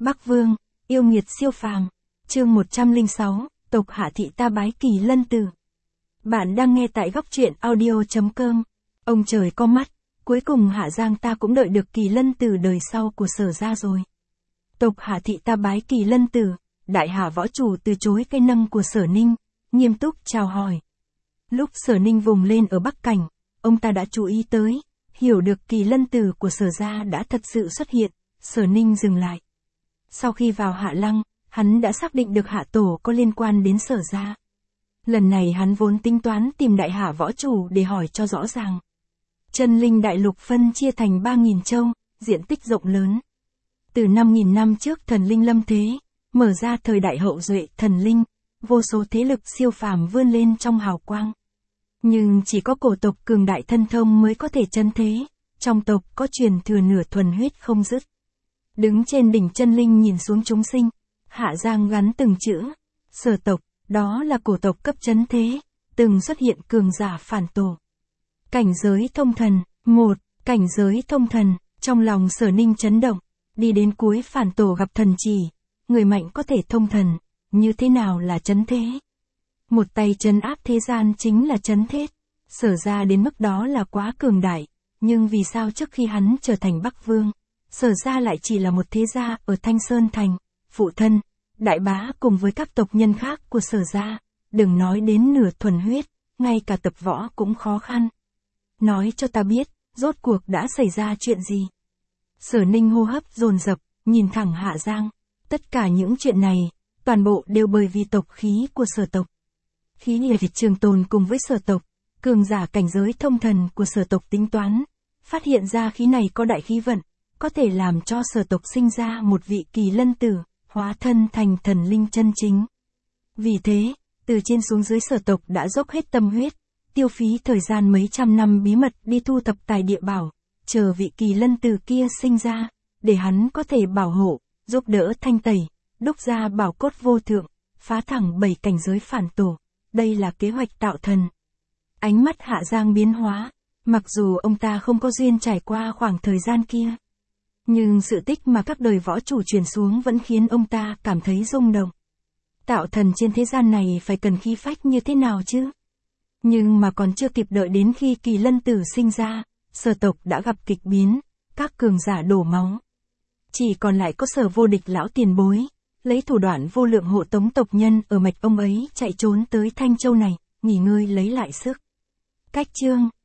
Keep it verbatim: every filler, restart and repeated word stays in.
Bắc Vương, yêu nghiệt siêu phàm. Chương một trăm lẻ sáu, tộc Hạ thị ta bái Kỳ Lân Tử. Bạn đang nghe tại góc truyện audio chấm com. Ông trời có mắt, cuối cùng Hạ Giang ta cũng đợi được Kỳ Lân Tử đời sau của Sở gia rồi. Tộc Hạ thị ta bái Kỳ Lân Tử, đại Hạ võ chủ từ chối cây nâng của Sở Ninh, nghiêm túc chào hỏi. Lúc Sở Ninh vùng lên ở Bắc Cảnh, ông ta đã chú ý tới, hiểu được Kỳ Lân Tử của Sở gia đã thật sự xuất hiện, Sở Ninh dừng lại. Sau khi vào Hạ Lăng, hắn đã xác định được Hạ tổ có liên quan đến Sở gia. Lần này hắn vốn tính toán tìm đại Hạ võ chủ để hỏi cho rõ ràng. Chân linh đại lục phân chia thành ba nghìn châu, diện tích rộng lớn. Từ năm nghìn năm trước thần linh lâm thế, mở ra thời đại hậu duệ thần linh, vô số thế lực siêu phàm vươn lên trong hào quang. Nhưng chỉ có cổ tộc cường đại thân thông mới có thể chân thế, trong tộc có truyền thừa nửa thuần huyết không dứt. Đứng trên đỉnh chân linh nhìn xuống chúng sinh, Hạ Giang gắn từng chữ, Sở tộc, đó là cổ tộc cấp chấn thế, từng xuất hiện cường giả phản tổ. Cảnh giới thông thần, một, cảnh giới thông thần, trong lòng Sở Ninh chấn động, đi đến cuối phản tổ gặp thần chỉ, người mạnh có thể thông thần, như thế nào là chấn thế? Một tay trấn áp thế gian chính là chấn thế. Sở ra đến mức đó là quá cường đại, nhưng vì sao trước khi hắn trở thành Bắc Vương, Sở ra lại chỉ là một thế gia ở Thanh Sơn Thành, phụ thân, đại bá cùng với các tộc nhân khác của Sở ra, đừng nói đến nửa thuần huyết, ngay cả tập võ cũng khó khăn. Nói cho ta biết, rốt cuộc đã xảy ra chuyện gì? Sở Ninh hô hấp dồn dập, nhìn thẳng Hạ Giang, tất cả những chuyện này, toàn bộ đều bởi vì tộc khí của Sở tộc. Khí liệt trường tồn cùng với Sở tộc, cường giả cảnh giới thông thần của Sở tộc tính toán, phát hiện ra khí này có đại khí vận, có thể làm cho Sở tộc sinh ra một vị Kỳ Lân Tử, hóa thân thành thần linh chân chính. Vì thế, từ trên xuống dưới Sở tộc đã dốc hết tâm huyết, tiêu phí thời gian mấy trăm năm bí mật đi thu thập tài địa bảo, chờ vị Kỳ Lân Tử kia sinh ra, để hắn có thể bảo hộ, giúp đỡ thanh tẩy, đúc ra bảo cốt vô thượng, phá thẳng bảy cảnh giới phản tổ. Đây là kế hoạch tạo thần. Ánh mắt Hạ Giang biến hóa, mặc dù ông ta không có duyên trải qua khoảng thời gian kia. Nhưng sự tích mà các đời võ chủ truyền xuống vẫn khiến ông ta cảm thấy rung động. Tạo thần trên thế gian này phải cần khí phách như thế nào chứ? Nhưng mà còn chưa kịp đợi đến khi Kỳ Lân Tử sinh ra, Sở tộc đã gặp kịch biến, các cường giả đổ máu. Chỉ còn lại có Sở vô địch lão tiền bối, lấy thủ đoạn vô lượng hộ tống tộc nhân ở mạch ông ấy chạy trốn tới Thanh Châu này, nghỉ ngơi lấy lại sức. Cách chương